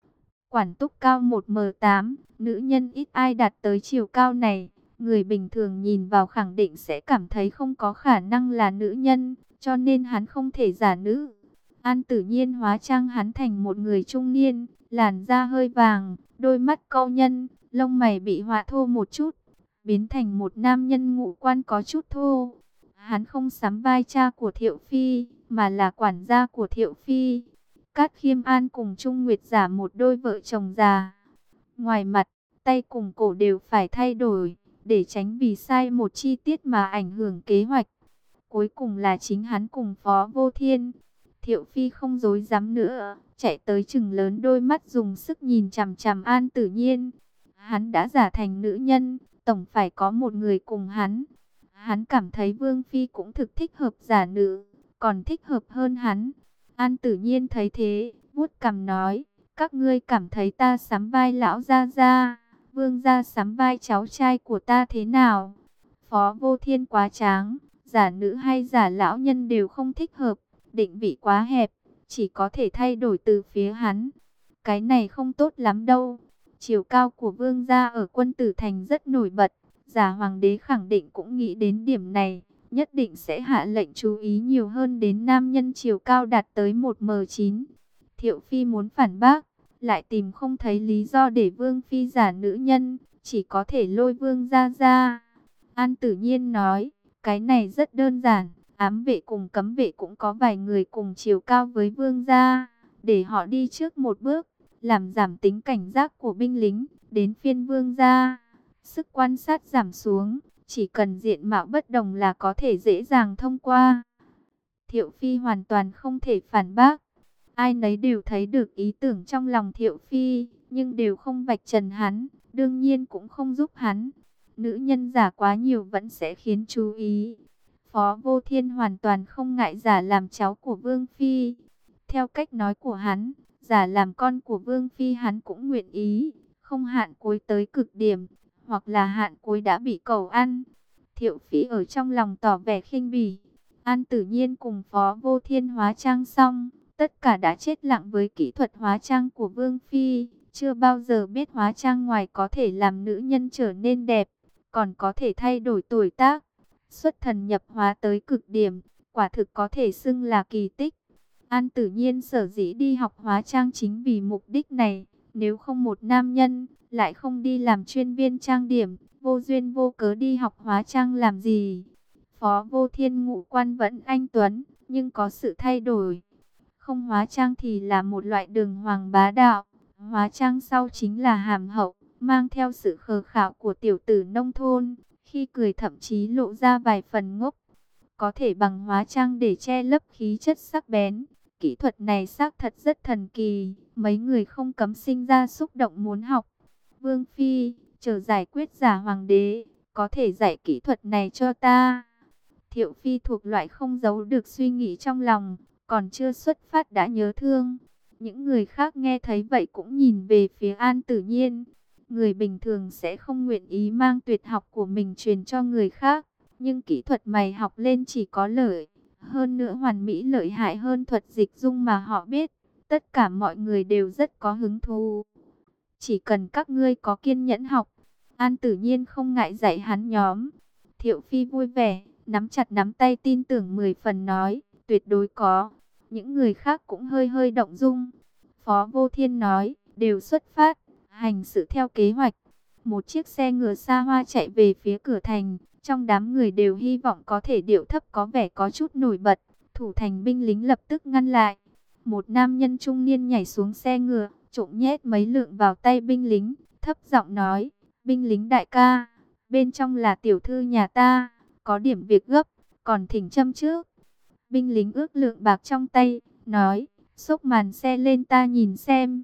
Quản Túc cao 1m8, nữ nhân ít ai đạt tới chiều cao này. Người bình thường nhìn vào khẳng định sẽ cảm thấy không có khả năng là nữ nhân, cho nên hắn không thể giả nữ. An Tử Nhiên hóa trang hắn thành một người trung niên, làn da hơi vàng, đôi mắt câu nhân, lông mày bị họa thô một chút, biến thành một nam nhân ngũ quan có chút thô. Hắn không sắm vai cha của Thiệu Phi, mà là quản gia của Thiệu Phi. Cát Khiêm An cùng Trung Nguyệt giả một đôi vợ chồng già. Ngoài mặt, tay cùng cổ đều phải thay đổi, để tránh vì sai một chi tiết mà ảnh hưởng kế hoạch. Cuối cùng là chính hắn cùng Phó Vô Thiên. Thiệu Phi không dối dám nữa, chạy tới chừng lớn đôi mắt dùng sức nhìn chằm chằm An Tử Nhiên. Hắn đã giả thành nữ nhân, tổng phải có một người cùng hắn. Hắn cảm thấy Vương Phi cũng thực thích hợp giả nữ, còn thích hợp hơn hắn. An Tử Nhiên thấy thế, vuốt cằm nói, các ngươi cảm thấy ta sắm vai lão gia gia, Vương gia sắm vai cháu trai của ta thế nào? Phó Vô Thiên quá tráng, giả nữ hay giả lão nhân đều không thích hợp, định vị quá hẹp, chỉ có thể thay đổi từ phía hắn. Cái này không tốt lắm đâu. Chiều cao của Vương gia ở Quân Tử Thành rất nổi bật, giả hoàng đế khẳng định cũng nghĩ đến điểm này, nhất định sẽ hạ lệnh chú ý nhiều hơn đến nam nhân chiều cao đạt tới 1m9. Thiệu Phi muốn phản bác, lại tìm không thấy lý do để Vương Phi giả nữ nhân, chỉ có thể lôi Vương gia ra. An Tử Nhiên nói, cái này rất đơn giản, ám vệ cùng cấm vệ cũng có vài người cùng chiều cao với Vương gia, để họ đi trước một bước, làm giảm tính cảnh giác của binh lính, đến phiên Vương gia. Sức quan sát giảm xuống, chỉ cần diện mạo bất đồng là có thể dễ dàng thông qua. Thiệu Phi hoàn toàn không thể phản bác. Ai nấy đều thấy được ý tưởng trong lòng Thiệu Phi, nhưng đều không vạch trần hắn, đương nhiên cũng không giúp hắn. Nữ nhân giả quá nhiều vẫn sẽ khiến chú ý. Phó Vô Thiên hoàn toàn không ngại giả làm cháu của Vương Phi. Theo cách nói của hắn, giả làm con của Vương Phi hắn cũng nguyện ý, không hạn cuối tới cực điểm, hoặc là hạn cuối đã bị cầu ăn. Thiệu Phi ở trong lòng tỏ vẻ khinh bỉ. An Tử Nhiên cùng Phó Vô Thiên hóa trang xong, tất cả đã chết lặng với kỹ thuật hóa trang của Vương Phi. Chưa bao giờ biết hóa trang ngoài có thể làm nữ nhân trở nên đẹp, còn có thể thay đổi tuổi tác, xuất thần nhập hóa tới cực điểm, quả thực có thể xưng là kỳ tích. An Tử Nhiên sở dĩ đi học hóa trang chính vì mục đích này. Nếu không một nam nhân, lại không đi làm chuyên viên trang điểm, vô duyên vô cớ đi học hóa trang làm gì? Phó Vô Thiên ngũ quan vẫn anh tuấn, nhưng có sự thay đổi. Không hóa trang thì là một loại đường hoàng bá đạo, hóa trang sau chính là hàm hậu, mang theo sự khờ khạo của tiểu tử nông thôn, khi cười thậm chí lộ ra vài phần ngốc. Có thể bằng hóa trang để che lấp khí chất sắc bén. Kỹ thuật này xác thật rất thần kỳ, mấy người không cấm sinh ra xúc động muốn học. Vương Phi, chờ giải quyết giả hoàng đế, có thể dạy kỹ thuật này cho ta. Thiệu Phi thuộc loại không giấu được suy nghĩ trong lòng, còn chưa xuất phát đã nhớ thương. Những người khác nghe thấy vậy cũng nhìn về phía An Tử Nhiên. Người bình thường sẽ không nguyện ý mang tuyệt học của mình truyền cho người khác, nhưng kỹ thuật mày học lên chỉ có lợi. Hơn nữa hoàn mỹ lợi hại hơn thuật dịch dung mà họ biết. Tất cả mọi người đều rất có hứng thú. Chỉ cần các ngươi có kiên nhẫn học, An Tử Nhiên không ngại dạy hắn nhóm. Thiệu Phi vui vẻ, nắm chặt nắm tay tin tưởng 10 phần nói, tuyệt đối có. Những người khác cũng hơi hơi động dung. Phó Vô Thiên nói, đều xuất phát, hành sự theo kế hoạch. Một chiếc xe ngựa xa hoa chạy về phía cửa thành. Trong đám người đều hy vọng có thể điệu thấp có vẻ có chút nổi bật. Thủ thành binh lính lập tức ngăn lại. Một nam nhân trung niên nhảy xuống xe ngựa, trộm nhét mấy lượng vào tay binh lính, thấp giọng nói, binh lính đại ca, bên trong là tiểu thư nhà ta, có điểm việc gấp, còn thỉnh châm trước. Binh lính ước lượng bạc trong tay, nói, xốc màn xe lên ta nhìn xem.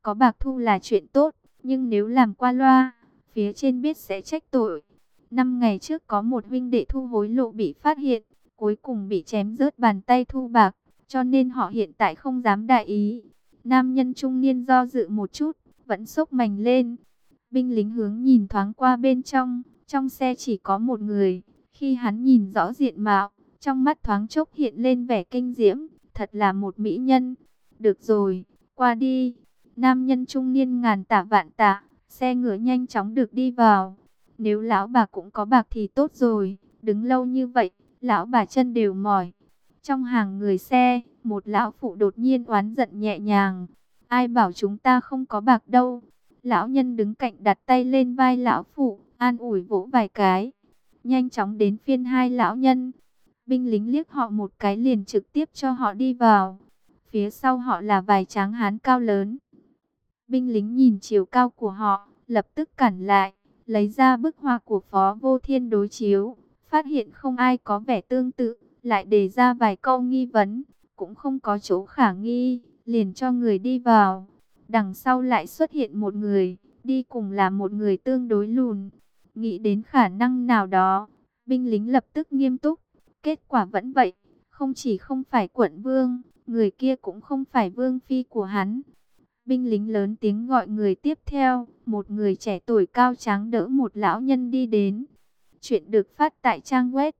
có bạc thu là chuyện tốt, nhưng nếu làm qua loa, phía trên biết sẽ trách tội. 5 ngày trước có một huynh đệ thu hối lộ bị phát hiện, cuối cùng bị chém rớt bàn tay thu bạc, cho nên họ hiện tại không dám đại ý. Nam nhân trung niên do dự một chút, vẫn xốc mành lên. Binh lính hướng nhìn thoáng qua bên trong xe chỉ có một người. Khi hắn nhìn rõ diện mạo, trong mắt thoáng chốc hiện lên vẻ kinh diễm, thật là một mỹ nhân. Được rồi, qua đi. Nam nhân trung niên ngàn tạ vạn tạ, xe ngựa nhanh chóng được đi vào. Nếu lão bà cũng có bạc thì tốt rồi, đứng lâu như vậy, lão bà chân đều mỏi. Trong hàng người xe, một lão phụ đột nhiên oán giận nhẹ nhàng. Ai bảo chúng ta không có bạc đâu. Lão nhân đứng cạnh đặt tay lên vai lão phụ, an ủi vỗ vài cái. Nhanh chóng đến phiên hai lão nhân. Binh lính liếc họ một cái liền trực tiếp cho họ đi vào. Phía sau họ là vài tráng hán cao lớn. Binh lính nhìn chiều cao của họ, lập tức cản lại, lấy ra bức họa của Phó Vô Thiên đối chiếu, phát hiện không ai có vẻ tương tự, lại đề ra vài câu nghi vấn, cũng không có chỗ khả nghi, liền cho người đi vào. Đằng sau lại xuất hiện một người, đi cùng là một người tương đối lùn. Nghĩ đến khả năng nào đó, binh lính lập tức nghiêm túc. Kết quả vẫn vậy, không chỉ không phải quận vương, người kia cũng không phải vương phi của hắn. Binh lính lớn tiếng gọi người tiếp theo, một người trẻ tuổi cao tráng đỡ một lão nhân đi đến. Chuyện được phát tại trang web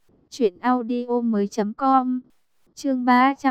truyệnaudiomoi.com. Chương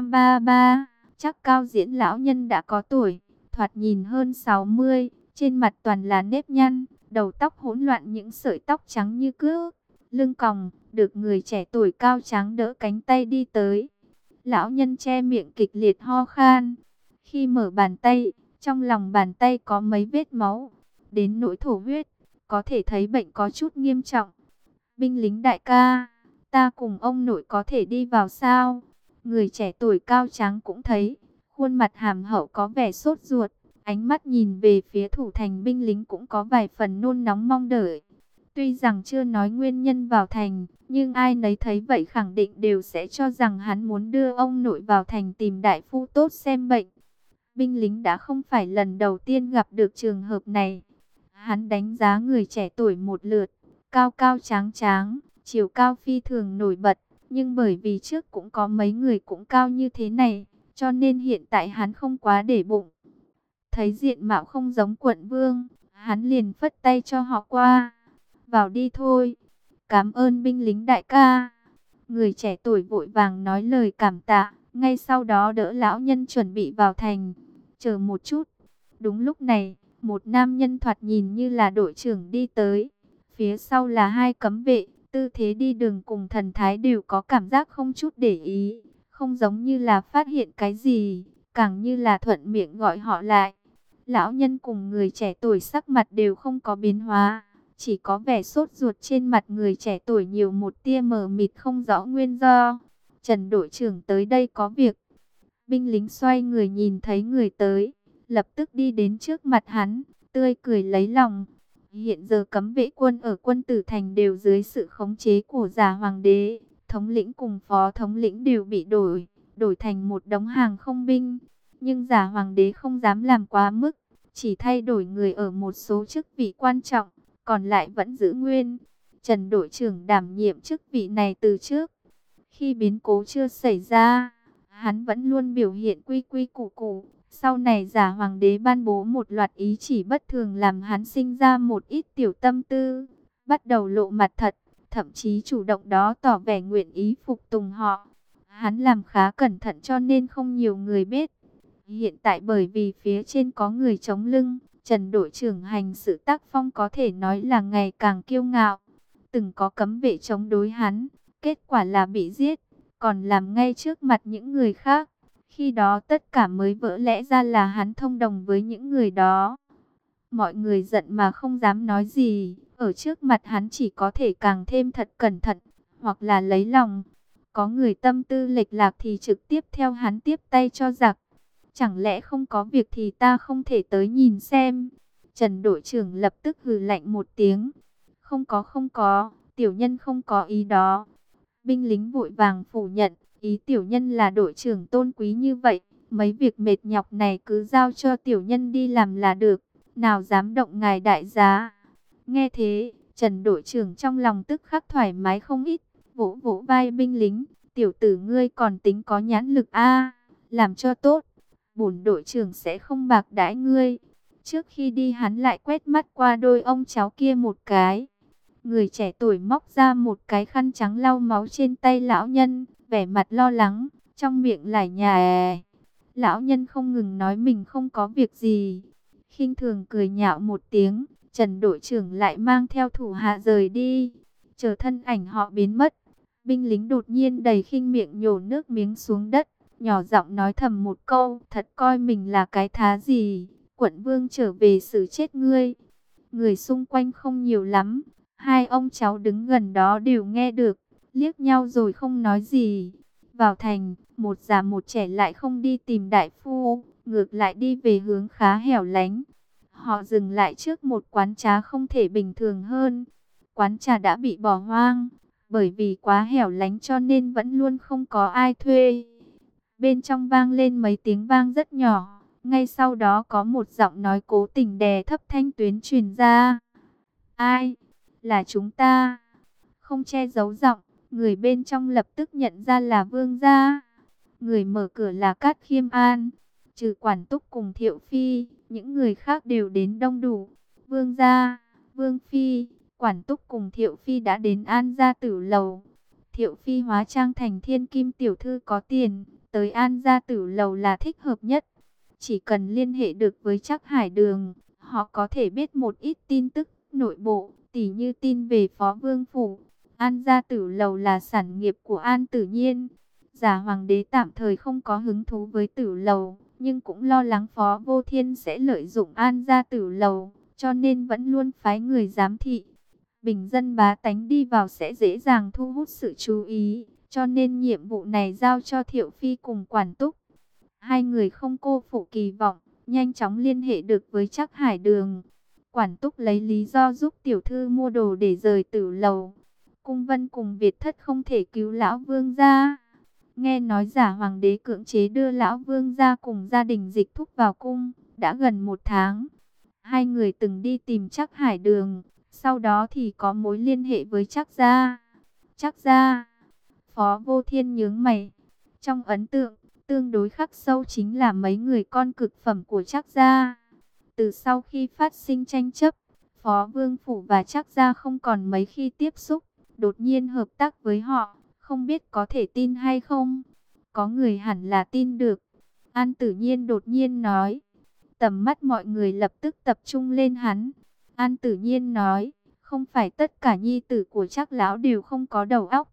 333, chắc Cao Diễn lão nhân đã có tuổi, thoạt nhìn hơn 60, trên mặt toàn là nếp nhăn, đầu tóc hỗn loạn những sợi tóc trắng như cước, lưng còng, được người trẻ tuổi cao tráng đỡ cánh tay đi tới. Lão nhân che miệng kịch liệt ho khan. Khi mở bàn tay, trong lòng bàn tay có mấy vết máu, đến nỗi thổ huyết, có thể thấy bệnh có chút nghiêm trọng. Binh lính đại ca, ta cùng ông nội có thể đi vào sao? Người trẻ tuổi cao tráng cũng thấy, khuôn mặt hàm hậu có vẻ sốt ruột, ánh mắt nhìn về phía thủ thành binh lính cũng có vài phần nôn nóng mong đợi. Tuy rằng chưa nói nguyên nhân vào thành, nhưng ai nấy thấy vậy khẳng định đều sẽ cho rằng hắn muốn đưa ông nội vào thành tìm đại phu tốt xem bệnh. Binh lính đã không phải lần đầu tiên gặp được trường hợp này. Hắn đánh giá người trẻ tuổi một lượt, cao cao tráng tráng, chiều cao phi thường nổi bật, nhưng bởi vì trước cũng có mấy người cũng cao như thế này, cho nên hiện tại hắn không quá để bụng. Thấy diện mạo không giống quận vương, hắn liền phất tay cho họ qua. Vào đi thôi. Cảm ơn binh lính đại ca. Người trẻ tuổi vội vàng nói lời cảm tạ, ngay sau đó đỡ lão nhân chuẩn bị vào thành. Chờ một chút. Đúng lúc này, một nam nhân thoạt nhìn như là đội trưởng đi tới. Phía sau là hai cấm vệ, tư thế đi đường cùng thần thái đều có cảm giác không chút để ý. Không giống như là phát hiện cái gì, càng như là thuận miệng gọi họ lại. Lão nhân cùng người trẻ tuổi sắc mặt đều không có biến hóa. Chỉ có vẻ sốt ruột trên mặt người trẻ tuổi nhiều một tia mờ mịt không rõ nguyên do. Trần đội trưởng tới đây có việc. Binh lính xoay người nhìn thấy người tới, lập tức đi đến trước mặt hắn, tươi cười lấy lòng. Hiện giờ cấm vệ quân ở Quân Tử Thành đều dưới sự khống chế của Già Hoàng đế. Thống lĩnh cùng phó thống lĩnh đều bị đổi thành một đống hàng không binh. Nhưng Già Hoàng đế không dám làm quá mức, chỉ thay đổi người ở một số chức vị quan trọng, còn lại vẫn giữ nguyên. Trần đội trưởng đảm nhiệm chức vị này từ trước. Khi biến cố chưa xảy ra, hắn vẫn luôn biểu hiện quy quy củ củ. Sau này Già Hoàng đế ban bố một loạt ý chỉ bất thường làm hắn sinh ra một ít tiểu tâm tư, bắt đầu lộ mặt thật, thậm chí chủ động đó tỏ vẻ nguyện ý phục tùng họ. Hắn làm khá cẩn thận cho nên không nhiều người biết. Hiện tại bởi vì phía trên có người chống lưng, Trần đội trưởng hành sự tác phong có thể nói là ngày càng kiêu ngạo. Từng có cấm vệ chống đối hắn, kết quả là bị giết, còn làm ngay trước mặt những người khác. Khi đó tất cả mới vỡ lẽ ra là hắn thông đồng với những người đó. Mọi người giận mà không dám nói gì, ở trước mặt hắn chỉ có thể càng thêm thật cẩn thận, hoặc là lấy lòng. Có người tâm tư lệch lạc thì trực tiếp theo hắn tiếp tay cho giặc. Chẳng lẽ không có việc thì ta không thể tới nhìn xem. Trần đội trưởng lập tức hừ lạnh một tiếng. Không có, tiểu nhân không có ý đó. Binh lính vội vàng phủ nhận, ý tiểu nhân là đội trưởng tôn quý như vậy, Mấy việc mệt nhọc này cứ giao cho tiểu nhân đi làm là được, nào dám động ngài đại giá. Nghe thế, Trần đội trưởng trong lòng tức khắc thoải mái không ít, vỗ vỗ vai binh lính, tiểu tử ngươi còn tính có nhãn lực a, làm cho tốt, bổn đội trưởng sẽ không bạc đãi ngươi. Trước khi đi hắn lại quét mắt qua đôi ông cháu kia một cái. Người trẻ tuổi móc ra một cái khăn trắng lau máu trên tay lão nhân, vẻ mặt lo lắng, trong miệng lải nhải. Lão nhân không ngừng nói mình không có việc gì. Khinh thường cười nhạo một tiếng, Trần đội trưởng lại mang theo thủ hạ rời đi. Chờ thân ảnh họ biến mất, binh lính đột nhiên đầy khinh miệng nhổ nước miếng xuống đất, nhỏ giọng nói thầm một câu, thật coi mình là cái thá gì, quận vương trở về xử chết ngươi. Người xung quanh không nhiều lắm, hai ông cháu đứng gần đó đều nghe được, liếc nhau rồi không nói gì. Vào thành, một già một trẻ lại không đi tìm đại phu, ngược lại đi về hướng khá hẻo lánh. Họ dừng lại trước một quán trà không thể bình thường hơn. Quán trà đã bị bỏ hoang, bởi vì quá hẻo lánh cho nên vẫn luôn không có ai thuê. Bên trong vang lên mấy tiếng vang rất nhỏ, ngay sau đó có một giọng nói cố tình đè thấp thanh tuyến truyền ra. Ai? Là chúng ta. Không che giấu giọng, người bên trong lập tức nhận ra là Vương gia. Người mở cửa là Cát Khiêm An. Trừ Quản Túc cùng Thiệu Phi, những người khác đều đến đông đủ. Vương gia, Vương Phi, Quản Túc cùng Thiệu Phi đã đến An gia tử lầu. Thiệu Phi hóa trang thành thiên kim tiểu thư có tiền, tới An gia tử lầu là thích hợp nhất. Chỉ cần liên hệ được với Trác Hải Đường, họ có thể biết một ít tin tức nội bộ, tỉ như tin về Phó Vương Phủ. An gia tử lầu là sản nghiệp của An Tử Nhiên. Giả hoàng đế tạm thời không có hứng thú với tử lầu, nhưng cũng lo lắng Phó Vô Thiên sẽ lợi dụng An gia tử lầu, cho nên vẫn luôn phái người giám thị. Bình dân bá tánh đi vào sẽ dễ dàng thu hút sự chú ý, cho nên nhiệm vụ này giao cho Thiệu Phi cùng Quản Túc. Hai người không cô phụ kỳ vọng, nhanh chóng liên hệ được với Trác Hải Đường. Quản Túc lấy lý do giúp tiểu thư mua đồ để rời tử lầu. Cung Vân cùng Việt Thất không thể cứu lão Vương gia. Nghe nói giả hoàng đế cưỡng chế đưa lão Vương gia cùng gia đình Dịch Thúc vào cung, đã gần một tháng. Hai người từng đi tìm Trác Hải Đường, sau đó thì có mối liên hệ với Trác gia. Trác gia. Phó Vô Thiên nhướng mày. Trong ấn tượng, tương đối khắc sâu chính là mấy người con cực phẩm của Trác gia. Từ sau khi phát sinh tranh chấp, Phó Vương Phủ và Trác gia không còn mấy khi tiếp xúc, đột nhiên hợp tác với họ, không biết có thể tin hay không. Có người hẳn là tin được. An Tử Nhiên đột nhiên nói. Tầm mắt mọi người lập tức tập trung lên hắn. An Tử Nhiên nói, không phải tất cả nhi tử của Trác lão đều không có đầu óc.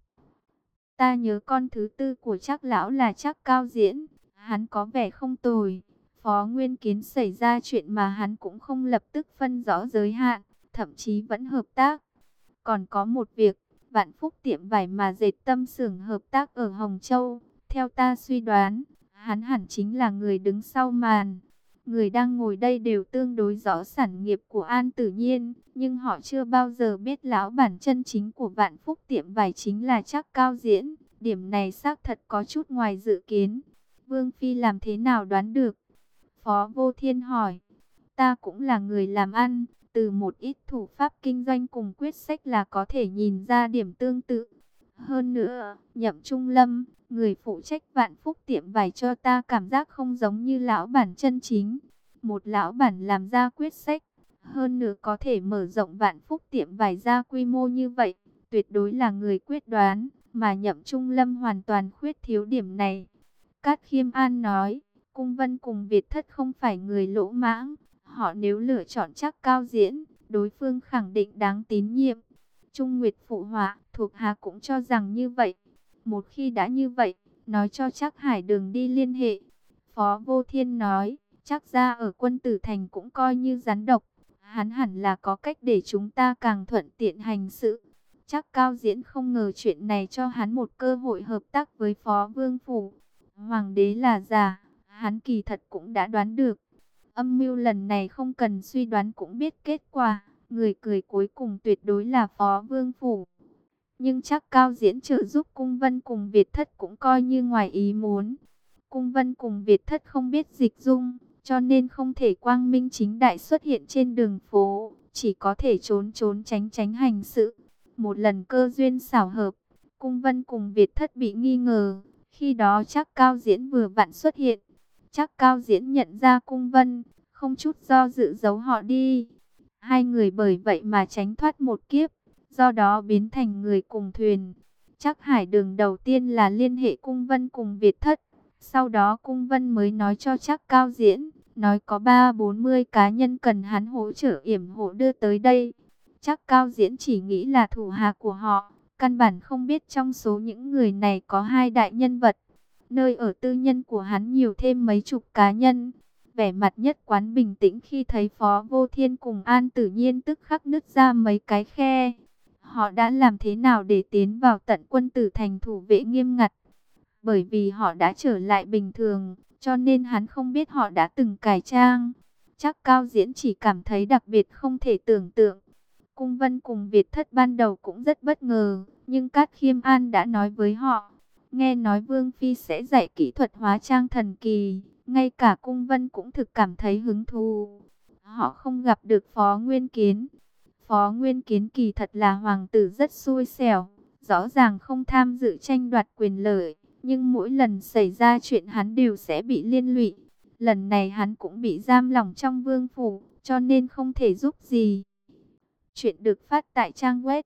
Ta nhớ con thứ tư của Trác lão là Trác Cao Diễn, hắn có vẻ không tồi. Phó Nguyên Kiến xảy ra chuyện mà hắn cũng không lập tức phân rõ giới hạn, thậm chí vẫn hợp tác. Còn có một việc, Vạn Phúc tiệm vải mà dệt tâm xưởng hợp tác ở Hồng Châu, theo ta suy đoán, hắn hẳn chính là người đứng sau màn. Người đang ngồi đây đều tương đối rõ sản nghiệp của An Tử Nhiên, nhưng họ chưa bao giờ biết lão bản chân chính của Vạn Phúc tiệm vải chính là Trác Cao Diễn. Điểm này xác thật có chút ngoài dự kiến. Vương Phi làm thế nào đoán được? Phó Vô Thiên hỏi. Ta cũng là người làm ăn, từ một ít thủ pháp kinh doanh cùng quyết sách là có thể nhìn ra điểm tương tự. Hơn nữa, Nhậm Trung Lâm, người phụ trách Vạn Phúc tiệm vải cho ta cảm giác không giống như lão bản chân chính. Một lão bản làm ra quyết sách, hơn nữa có thể mở rộng Vạn Phúc tiệm vải ra quy mô như vậy, tuyệt đối là người quyết đoán, mà Nhậm Trung Lâm hoàn toàn khuyết thiếu điểm này. Cát Khiêm An nói, Cung Vân cùng Việt Thất không phải người lỗ mãng, họ nếu lựa chọn Trác Cao Diễn, đối phương khẳng định đáng tín nhiệm. Trung Nguyệt phụ họa, thuộc hạ cũng cho rằng như vậy. Một khi đã như vậy, nói cho Trác Hải Đường đi liên hệ. Phó Vô Thiên nói, Trác gia ở Quân Tử Thành cũng coi như rắn độc. Hắn hẳn là có cách để chúng ta càng thuận tiện hành sự. Trác Cao Diễn không ngờ chuyện này cho hắn một cơ hội hợp tác với Phó Vương Phủ. Hoàng đế là giả, hắn kỳ thật cũng đã đoán được. Âm mưu lần này không cần suy đoán cũng biết kết quả. Người cười cuối cùng tuyệt đối là Phó Vương Phủ. Nhưng chắc Cao Diễn trợ giúp Cung Vân cùng Việt Thất cũng coi như ngoài ý muốn. Cung Vân cùng Việt Thất không biết dịch dung, cho nên không thể quang minh chính đại xuất hiện trên đường phố, chỉ có thể trốn trốn tránh tránh hành sự. Một lần cơ duyên xảo hợp, Cung Vân cùng Việt Thất bị nghi ngờ, khi đó Trác Cao Diễn vừa vặn xuất hiện. Trác Cao Diễn nhận ra Cung Vân, không chút do dự giấu họ đi. Hai người bởi vậy mà tránh thoát một kiếp, do đó biến thành người cùng thuyền. Trác Hải Đường đầu tiên là liên hệ Cung Vân cùng Việt Thất, sau đó Cung Vân mới nói cho Trác Cao Diễn, nói có 30-40 cá nhân cần hắn hỗ trợ yểm hộ đưa tới đây. Trác Cao Diễn chỉ nghĩ là thủ hạ của họ, căn bản không biết trong số những người này có hai đại nhân vật. Nơi ở tư nhân của hắn nhiều thêm mấy chục cá nhân. Vẻ mặt nhất quán bình tĩnh khi thấy Phó Vô Thiên cùng An Tử Nhiên tức khắc nứt ra mấy cái khe. Họ đã làm thế nào để tiến vào tận Quân Tử Thành thủ vệ nghiêm ngặt? Bởi vì họ đã trở lại bình thường, cho nên hắn không biết họ đã từng cải trang. Chắc Cao Diễn chỉ cảm thấy đặc biệt không thể tưởng tượng. Cung Vân cùng Việt Thất ban đầu cũng rất bất ngờ, nhưng Cát Khiêm An đã nói với họ, nghe nói Vương Phi sẽ dạy kỹ thuật hóa trang thần kỳ, ngay cả Cung Vân cũng thực cảm thấy hứng thú. Họ không gặp được Phó Nguyên Kiến. Phó Nguyên Kiến kỳ thật là hoàng tử rất xui xẻo, rõ ràng không tham dự tranh đoạt quyền lợi, nhưng mỗi lần xảy ra chuyện hắn đều sẽ bị liên lụy. Lần này hắn cũng bị giam lỏng trong vương phủ, cho nên không thể giúp gì. Chuyện được phát tại trang web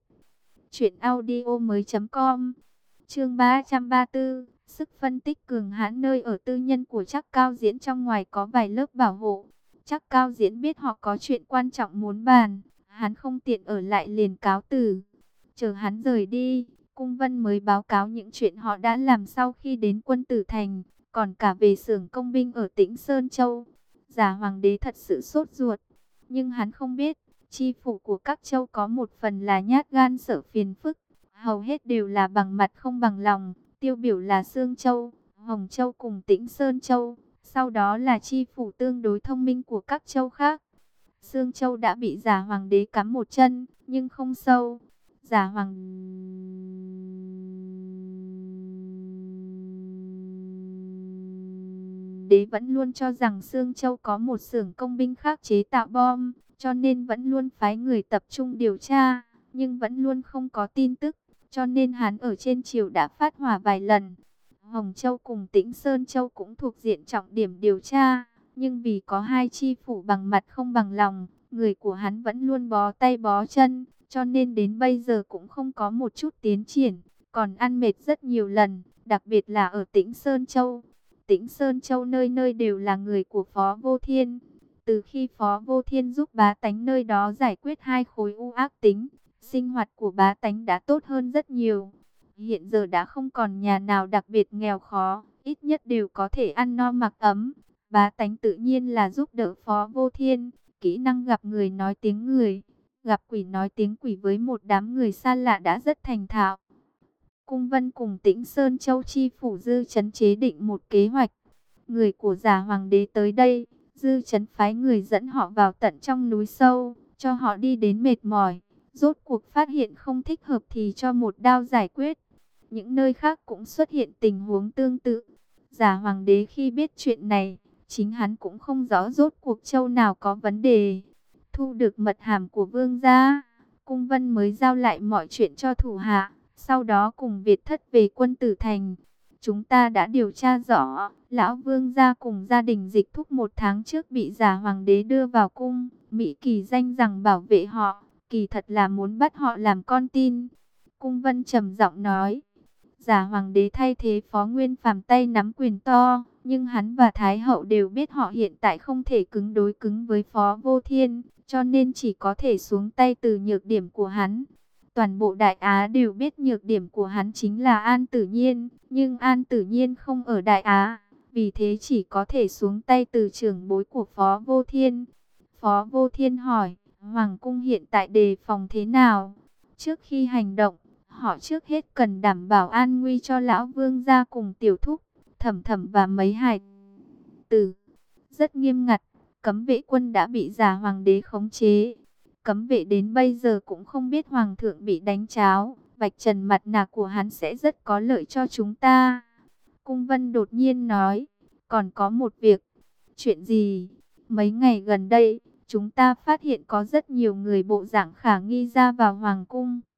truyệnaudiomoi.com. Chương 334, sức phân tích cường hãn. Nơi ở tư nhân của Trác Cao Diễn trong ngoài có vài lớp bảo hộ. Trác Cao Diễn biết họ có chuyện quan trọng muốn bàn, hắn không tiện ở lại liền cáo từ. Chờ hắn rời đi, Cung Vân mới báo cáo những chuyện họ đã làm sau khi đến Quân Tử Thành, còn cả về xưởng công binh ở Tĩnh Sơn Châu. Giả hoàng đế thật sự sốt ruột, nhưng hắn không biết, chi phủ của các châu có một phần là nhát gan sợ phiền phức, hầu hết đều là bằng mặt không bằng lòng. Tiêu biểu là Sương Châu, Hồng Châu cùng Tĩnh Sơn Châu, sau đó là chi phủ tương đối thông minh của các châu khác. Sương Châu đã bị giả hoàng đế cắm một chân, nhưng không sâu. Giả hoàng đế vẫn luôn cho rằng Sương Châu có một xưởng công binh khác chế tạo bom, cho nên vẫn luôn phái người tập trung điều tra, nhưng vẫn luôn không có tin tức, cho nên hắn ở trên triều đã phát hỏa vài lần. Hồng Châu cùng Tĩnh Sơn Châu cũng thuộc diện trọng điểm điều tra, nhưng vì có hai chi phủ bằng mặt không bằng lòng, người của hắn vẫn luôn bó tay bó chân, cho nên đến bây giờ cũng không có một chút tiến triển, còn ăn mệt rất nhiều lần, đặc biệt là ở Tĩnh Sơn Châu. Tĩnh Sơn Châu nơi nơi đều là người của Phó Vô Thiên. Từ khi Phó Vô Thiên giúp bá tánh nơi đó giải quyết hai khối u ác tính, sinh hoạt của bá tánh đã tốt hơn rất nhiều. Hiện giờ đã không còn nhà nào đặc biệt nghèo khó, ít nhất đều có thể ăn no mặc ấm. Bá tánh tự nhiên là giúp đỡ Phó Vô Thiên, kỹ năng gặp người nói tiếng người, gặp quỷ nói tiếng quỷ với một đám người xa lạ đã rất thành thạo. Cung Vân cùng Tĩnh Sơn Châu chi phủ Dư Chấn chế định một kế hoạch. Người của giả hoàng đế tới đây, Dư Chấn phái người dẫn họ vào tận trong núi sâu, cho họ đi đến mệt mỏi. Rốt cuộc phát hiện không thích hợp thì cho một đao giải quyết. Những nơi khác cũng xuất hiện tình huống tương tự. Giả hoàng đế khi biết chuyện này, chính hắn cũng không rõ rốt cuộc châu nào có vấn đề. Thu được mật hàm của vương gia, Cung Vân mới giao lại mọi chuyện cho thủ hạ. Sau đó cùng Việt Thất về Quân Tử Thành. Chúng ta đã điều tra rõ, lão vương gia cùng gia đình Dịch Thúc 1 tháng trước bị giả hoàng đế đưa vào cung. Mỹ kỳ danh rằng bảo vệ họ, kỳ thật là muốn bắt họ làm con tin. Cung Vân trầm giọng nói, giả hoàng đế thay thế Phó Nguyên Phàm tay nắm quyền to, nhưng hắn và Thái hậu đều biết họ hiện tại không thể cứng đối cứng với Phó Vô Thiên, cho nên chỉ có thể xuống tay từ nhược điểm của hắn. Toàn bộ Đại Á đều biết nhược điểm của hắn chính là An Tử Nhiên, nhưng An Tử Nhiên không ở Đại Á, vì thế chỉ có thể xuống tay từ trưởng bối của Phó Vô Thiên. Phó Vô Thiên hỏi, Hoàng cung hiện tại đề phòng thế nào? Trước khi hành động, họ trước hết cần đảm bảo an nguy cho lão vương gia cùng tiểu thúc, Thẩm Thẩm và mấy hài tử. Rất nghiêm ngặt, cấm vệ quân đã bị giả hoàng đế khống chế. Cấm vệ đến bây giờ cũng không biết hoàng thượng bị đánh tráo, vạch trần mặt nạ của hắn sẽ rất có lợi cho chúng ta. Cung Vân đột nhiên nói, Còn có một việc. Chuyện gì? Mấy ngày gần đây, chúng ta phát hiện có rất nhiều người bộ dạng khả nghi ra vào hoàng cung.